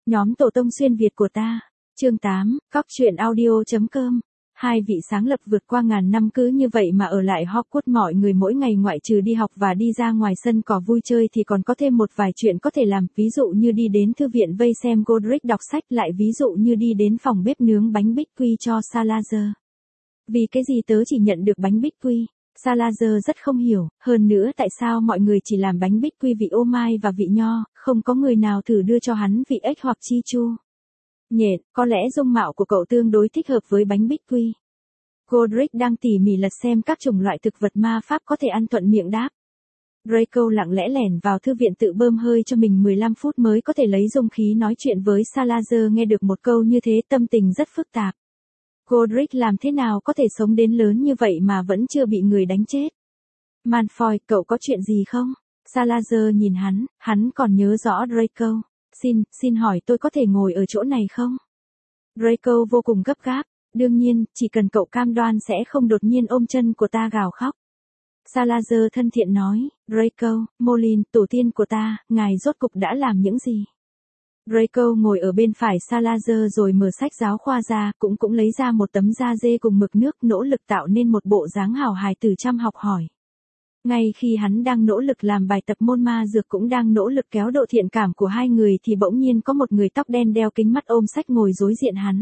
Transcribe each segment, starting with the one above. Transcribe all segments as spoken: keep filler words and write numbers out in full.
Nhóm tổ tông xuyên Việt của ta. Chương tám, cóc truyện audio.com. Hai vị sáng lập vượt qua ngàn năm cứ như vậy mà ở lại Hogwarts, mọi người mỗi ngày ngoại trừ đi học và đi ra ngoài sân cỏ vui chơi thì còn có thêm một vài chuyện có thể làm, ví dụ như đi đến thư viện vây xem Godric đọc sách, lại ví dụ như đi đến phòng bếp nướng bánh bích quy cho Salazar. Vì cái gì tớ chỉ nhận được bánh bích quy? Salazar rất không hiểu, hơn nữa tại sao mọi người chỉ làm bánh bích quy vị ô mai và vị nho, không có người nào thử đưa cho hắn vị ếch hoặc chi chu. Nhện, có lẽ dung mạo của cậu tương đối thích hợp với bánh bích quy. Godric đang tỉ mỉ lật xem các chủng loại thực vật ma pháp có thể ăn, thuận miệng đáp. Draco lặng lẽ lẻn vào thư viện tự bơm hơi cho mình mười lăm phút mới có thể lấy dung khí nói chuyện với Salazar, nghe được một câu như thế tâm tình rất phức tạp. Godric làm thế nào có thể sống đến lớn như vậy mà vẫn chưa bị người đánh chết? Malfoy, cậu có chuyện gì không? Salazar nhìn hắn, hắn còn nhớ rõ Draco. Xin, xin hỏi tôi có thể ngồi ở chỗ này không? Draco vô cùng gấp gáp. Đương nhiên, chỉ cần cậu cam đoan sẽ không đột nhiên ôm chân của ta gào khóc. Salazar thân thiện nói, Draco, Molin, tổ tiên của ta, ngài rốt cục đã làm những gì? Draco ngồi ở bên phải Salazar rồi mở sách giáo khoa ra, cũng cũng lấy ra một tấm da dê cùng mực nước, nỗ lực tạo nên một bộ dáng hào hài tử chăm học hỏi. Ngay khi hắn đang nỗ lực làm bài tập môn ma dược cũng đang nỗ lực kéo độ thiện cảm của hai người thì bỗng nhiên có một người tóc đen đeo kính mắt ôm sách ngồi đối diện hắn.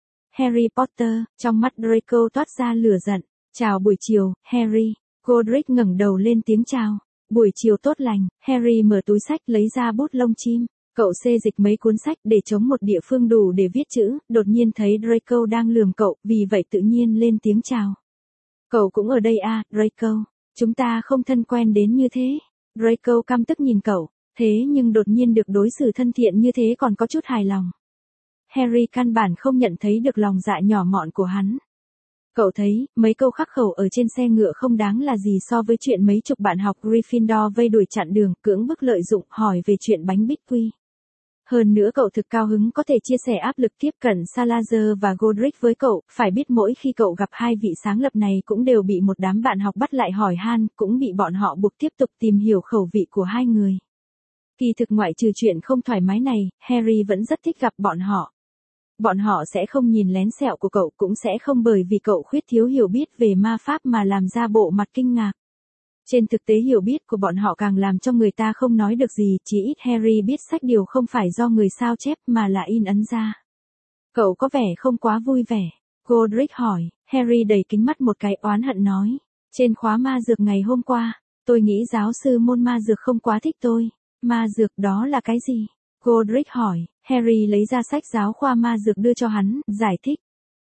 Harry Potter, trong mắt Draco toát ra lửa giận. Chào buổi chiều, Harry. Godric ngẩng đầu lên tiếng chào. Buổi chiều tốt lành. Harry mở túi sách lấy ra bút lông chim. Cậu xê dịch mấy cuốn sách để chống một địa phương đủ để viết chữ, đột nhiên thấy Draco đang lườm cậu, vì vậy tự nhiên lên tiếng chào. Cậu cũng ở đây à, Draco? Chúng ta không thân quen đến như thế. Draco căm tức nhìn cậu, thế nhưng đột nhiên được đối xử thân thiện như thế còn có chút hài lòng. Harry căn bản không nhận thấy được lòng dạ nhỏ mọn của hắn. Cậu thấy, mấy câu khắc khẩu ở trên xe ngựa không đáng là gì so với chuyện mấy chục bạn học Gryffindor vây đuổi chặn đường, cưỡng bức lợi dụng, hỏi về chuyện bánh bích quy. Hơn nữa cậu thực cao hứng có thể chia sẻ áp lực tiếp cận Salazar và Godric với cậu, phải biết mỗi khi cậu gặp hai vị sáng lập này cũng đều bị một đám bạn học bắt lại hỏi han, cũng bị bọn họ buộc tiếp tục tìm hiểu khẩu vị của hai người. Kỳ thực ngoại trừ chuyện không thoải mái này, Harry vẫn rất thích gặp bọn họ. Bọn họ sẽ không nhìn lén sẹo của cậu, cũng sẽ không bởi vì cậu khuyết thiếu hiểu biết về ma pháp mà làm ra bộ mặt kinh ngạc. Trên thực tế hiểu biết của bọn họ càng làm cho người ta không nói được gì, chỉ ít Harry biết sách điều không phải do người sao chép mà là in ấn ra. Cậu có vẻ không quá vui vẻ. Godric hỏi, Harry đầy kính mắt một cái oán hận nói. Trên khóa ma dược ngày hôm qua, tôi nghĩ giáo sư môn ma dược không quá thích tôi. Ma dược đó là cái gì? Godric hỏi, Harry lấy ra sách giáo khoa ma dược đưa cho hắn, giải thích.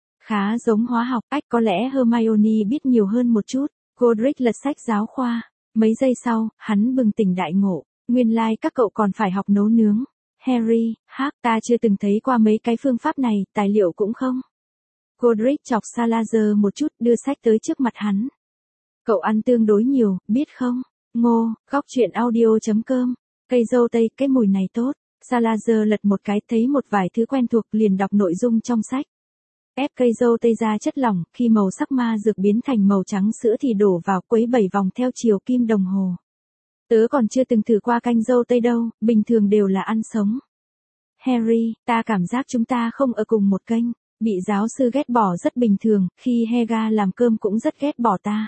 Khá giống hóa học, ách có lẽ Hermione biết nhiều hơn một chút. Godric lật sách giáo khoa. Mấy giây sau, hắn bừng tỉnh đại ngộ. Nguyên lai like các cậu còn phải học nấu nướng. Harry, hắc, ta chưa từng thấy qua mấy cái phương pháp này, tài liệu cũng không. Godric chọc Salazar một chút, đưa sách tới trước mặt hắn. Cậu ăn tương đối nhiều, biết không? Ngô, góc truyện audio.com. Cây dâu tây, cái mùi này tốt. Salazar lật một cái thấy một vài thứ quen thuộc liền đọc nội dung trong sách. Ép cây dâu tây ra chất lỏng, khi màu sắc ma dược biến thành màu trắng sữa thì đổ vào quấy bảy vòng theo chiều kim đồng hồ. Tớ còn chưa từng thử qua canh dâu tây đâu, bình thường đều là ăn sống. Harry, ta cảm giác chúng ta không ở cùng một kênh, bị giáo sư ghét bỏ rất bình thường, khi Helga làm cơm cũng rất ghét bỏ ta.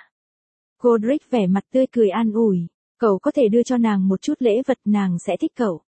Godric vẻ mặt tươi cười an ủi, cậu có thể đưa cho nàng một chút lễ vật, nàng sẽ thích cậu.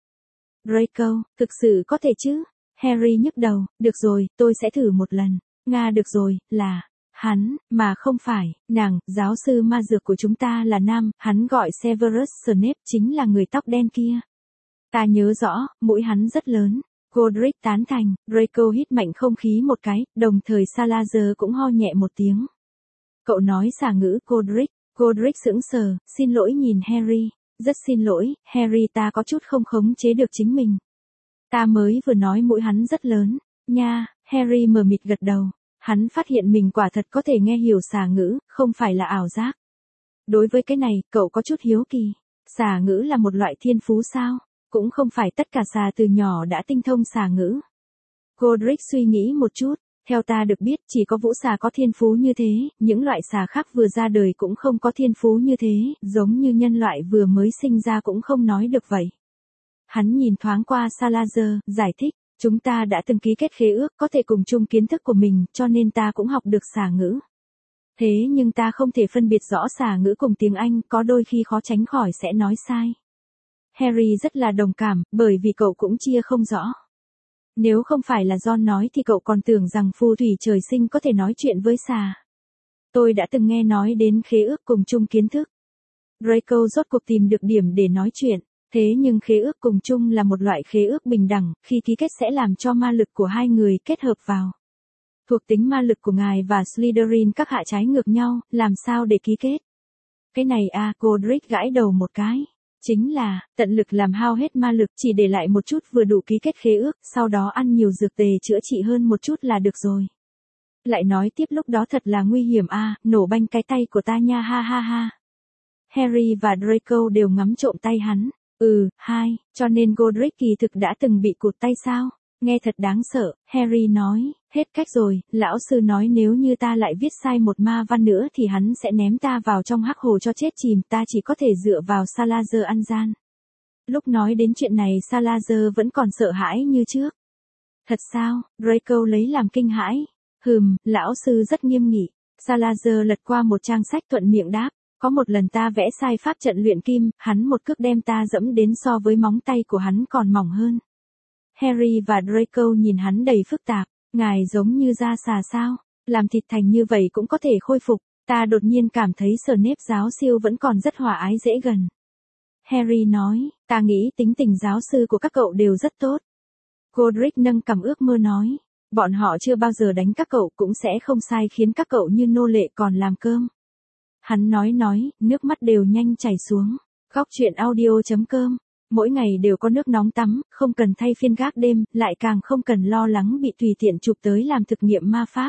Draco, thực sự có thể chứ? Harry nhức đầu, được rồi, tôi sẽ thử một lần. Nga được rồi, là, hắn, mà không phải, nàng, giáo sư ma dược của chúng ta là nam, hắn gọi Severus Snape, chính là người tóc đen kia. Ta nhớ rõ, mũi hắn rất lớn. Godric tán thành, Draco hít mạnh không khí một cái, đồng thời Salazar cũng ho nhẹ một tiếng. Cậu nói xả ngữ Godric, Godric sững sờ, xin lỗi nhìn Harry. Rất xin lỗi, Harry, ta có chút không khống chế được chính mình. Ta mới vừa nói mũi hắn rất lớn, nha, Harry mờ mịt gật đầu. Hắn phát hiện mình quả thật có thể nghe hiểu xà ngữ, không phải là ảo giác. Đối với cái này, cậu có chút hiếu kỳ. Xà ngữ là một loại thiên phú sao? Cũng không phải tất cả xà từ nhỏ đã tinh thông xà ngữ. Godric suy nghĩ một chút, theo ta được biết chỉ có vũ xà có thiên phú như thế, những loại xà khác vừa ra đời cũng không có thiên phú như thế, giống như nhân loại vừa mới sinh ra cũng không nói được vậy. Hắn nhìn thoáng qua Salazar, giải thích, Chúng ta đã từng ký kết khế ước có thể cùng chung kiến thức của mình, cho nên ta cũng học được xà ngữ. Thế nhưng ta không thể phân biệt rõ xà ngữ cùng tiếng Anh, có đôi khi khó tránh khỏi sẽ nói sai. Harry rất là đồng cảm, bởi vì cậu cũng chia không rõ. Nếu không phải là Ron nói thì cậu còn tưởng rằng phù thủy trời sinh có thể nói chuyện với xà. Tôi đã từng nghe nói đến khế ước cùng chung kiến thức. Draco rốt cuộc tìm được điểm để nói chuyện. Thế nhưng khế ước cùng chung là một loại khế ước bình đẳng, khi ký kết sẽ làm cho ma lực của hai người kết hợp vào. Thuộc tính ma lực của ngài và Slytherin các hạ trái ngược nhau, làm sao để ký kết? Cái này à, Godric gãi đầu một cái. Chính là, tận lực làm hao hết ma lực chỉ để lại một chút vừa đủ ký kết khế ước, sau đó ăn nhiều dược tề chữa trị hơn một chút là được rồi. Lại nói tiếp lúc đó thật là nguy hiểm à, nổ banh cái tay của ta nha ha ha ha. Harry và Draco đều ngắm trộm tay hắn. Ừ, hai, cho nên Godric kỳ thực đã từng bị cụt tay sao? Nghe thật đáng sợ, Harry nói, hết cách rồi, lão sư nói nếu như ta lại viết sai một ma văn nữa thì hắn sẽ ném ta vào trong hắc hồ cho chết chìm, ta chỉ có thể dựa vào Salazar ăn gian. Lúc nói đến chuyện này Salazar vẫn còn sợ hãi như trước. Thật sao? Draco lấy làm kinh hãi. Hừm, lão sư rất nghiêm nghị. Salazar lật qua một trang sách thuận miệng đáp. Có một lần ta vẽ sai pháp trận luyện kim, hắn một cước đem ta dẫm đến so với móng tay của hắn còn mỏng hơn. Harry và Draco nhìn hắn đầy phức tạp, ngài giống như da xà sao, làm thịt thành như vậy cũng có thể khôi phục, ta đột nhiên cảm thấy Snape giáo siêu vẫn còn rất hòa ái dễ gần. Harry nói, ta nghĩ tính tình giáo sư của các cậu đều rất tốt. Godric nâng cằm ước mơ nói, bọn họ chưa bao giờ đánh các cậu cũng sẽ không sai khiến các cậu như nô lệ còn làm cơm. Hắn nói nói, nước mắt đều nhanh chảy xuống. Góc truyện audio chấm com. Mỗi ngày đều có nước nóng tắm, không cần thay phiên gác đêm, lại càng không cần lo lắng bị tùy tiện chụp tới làm thực nghiệm ma pháp.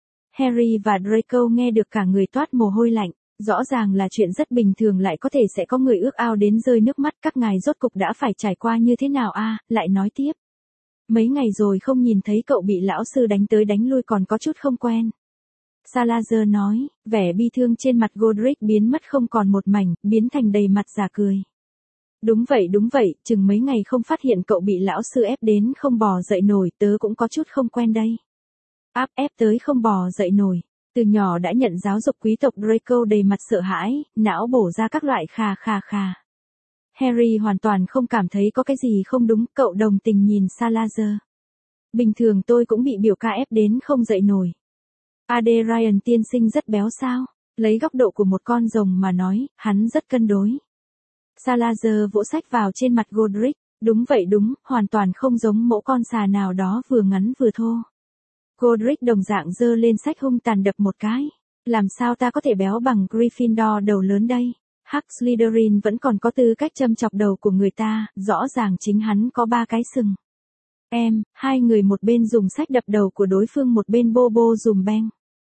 Harry và Draco nghe được cả người toát mồ hôi lạnh. Rõ ràng là chuyện rất bình thường lại có thể sẽ có người ước ao đến rơi nước mắt, các ngài rốt cục đã phải trải qua như thế nào a? À, lại nói tiếp. Mấy ngày rồi không nhìn thấy cậu bị lão sư đánh tới đánh lui còn có chút không quen. Salazar nói, vẻ bi thương trên mặt Godric biến mất không còn một mảnh, biến thành đầy mặt giả cười. Đúng vậy đúng vậy, chừng mấy ngày không phát hiện cậu bị lão sư ép đến không bò dậy nổi, tớ cũng có chút không quen đây. Áp ép tới không bò dậy nổi. Từ nhỏ đã nhận giáo dục quý tộc Draco đầy mặt sợ hãi, não bổ ra các loại khà khà khà. Harry hoàn toàn không cảm thấy có cái gì không đúng, cậu đồng tình nhìn Salazar. Bình thường tôi cũng bị biểu ca ép đến không dậy nổi. Adrian tiên sinh rất béo sao? Lấy góc độ của một con rồng mà nói, hắn rất cân đối. Salazar vỗ sách vào trên mặt Godric. Đúng vậy đúng, hoàn toàn không giống mẫu con xà nào đó vừa ngắn vừa thô. Godric đồng dạng giơ lên sách hung tàn đập một cái. Làm sao ta có thể béo bằng Gryffindor đầu lớn đây? Hắc Slytherin vẫn còn có tư cách châm chọc đầu của người ta, rõ ràng chính hắn có ba cái sừng. Em, hai người một bên dùng sách đập đầu của đối phương một bên bô bô dùm beng.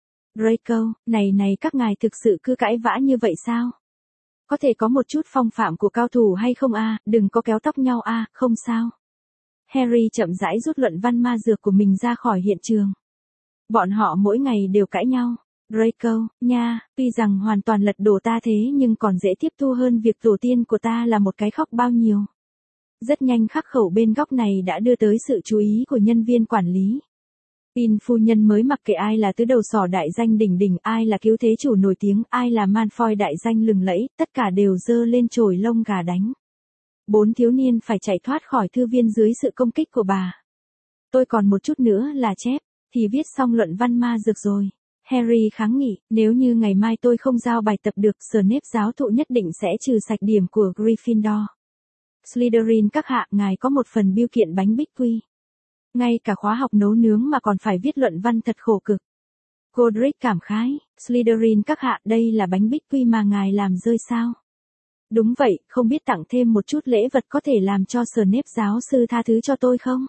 Draco, này này các ngài thực sự cứ cãi vã như vậy sao? Có thể có một chút phong phạm của cao thủ hay không a? À? Đừng có kéo tóc nhau a, à? Không sao. Harry chậm rãi rút luận văn ma dược của mình ra khỏi hiện trường. Bọn họ mỗi ngày đều cãi nhau. Draco, nha, tuy rằng hoàn toàn lật đổ ta thế nhưng còn dễ tiếp thu hơn việc tổ tiên của ta là một cái khóc bao nhiêu. Rất nhanh khắc khẩu bên góc này đã đưa tới sự chú ý của nhân viên quản lý. Pin phu nhân mới mặc kệ ai là tứ đầu sỏ đại danh đỉnh đỉnh, ai là cứu thế chủ nổi tiếng, ai là Malfoy đại danh lừng lẫy, tất cả đều dơ lên chổi lông gà đánh. Bốn thiếu niên phải chạy thoát khỏi thư viên dưới sự công kích của bà. Tôi còn một chút nữa là chép, thì viết xong luận văn ma dược rồi. Harry kháng nghị, nếu như ngày mai tôi không giao bài tập được, Snape giáo thụ nhất định sẽ trừ sạch điểm của Gryffindor. Slytherin các hạ, ngài có một phần biêu kiện bánh bích quy. Ngay cả khóa học nấu nướng mà còn phải viết luận văn thật khổ cực. Godric cảm khái, Slytherin các hạ, đây là bánh bích quy mà ngài làm rơi sao? Đúng vậy, không biết tặng thêm một chút lễ vật có thể làm cho Snape giáo sư tha thứ cho tôi không?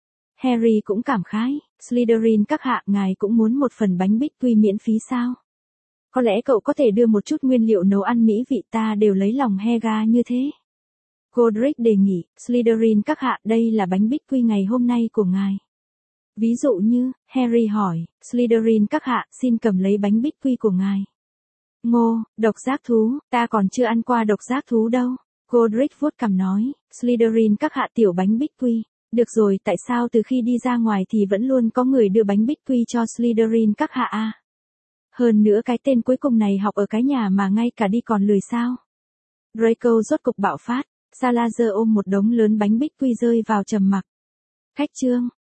Harry cũng cảm khái, Slytherin các hạ, ngài cũng muốn một phần bánh bích quy miễn phí sao? Có lẽ cậu có thể đưa một chút nguyên liệu nấu ăn mỹ vị, ta đều lấy lòng Hega như thế. Godric đề nghị, Slytherin các hạ, đây là bánh bích quy ngày hôm nay của ngài. Ví dụ như, Harry hỏi, Slytherin các hạ, xin cầm lấy bánh bích quy của ngài. Ngô, độc giác thú, ta còn chưa ăn qua độc giác thú đâu. Godric vuốt cằm nói, Slytherin các hạ, tiểu bánh bích quy. Được rồi, tại sao từ khi đi ra ngoài thì vẫn luôn có người đưa bánh bích quy cho Slytherin các hạ a? Hơn nữa cái tên cuối cùng này học ở cái nhà mà ngay cả đi còn lười sao? Draco rốt cục bạo phát, Salazar ôm một đống lớn bánh bích quy rơi vào trầm mặc. Khách trương,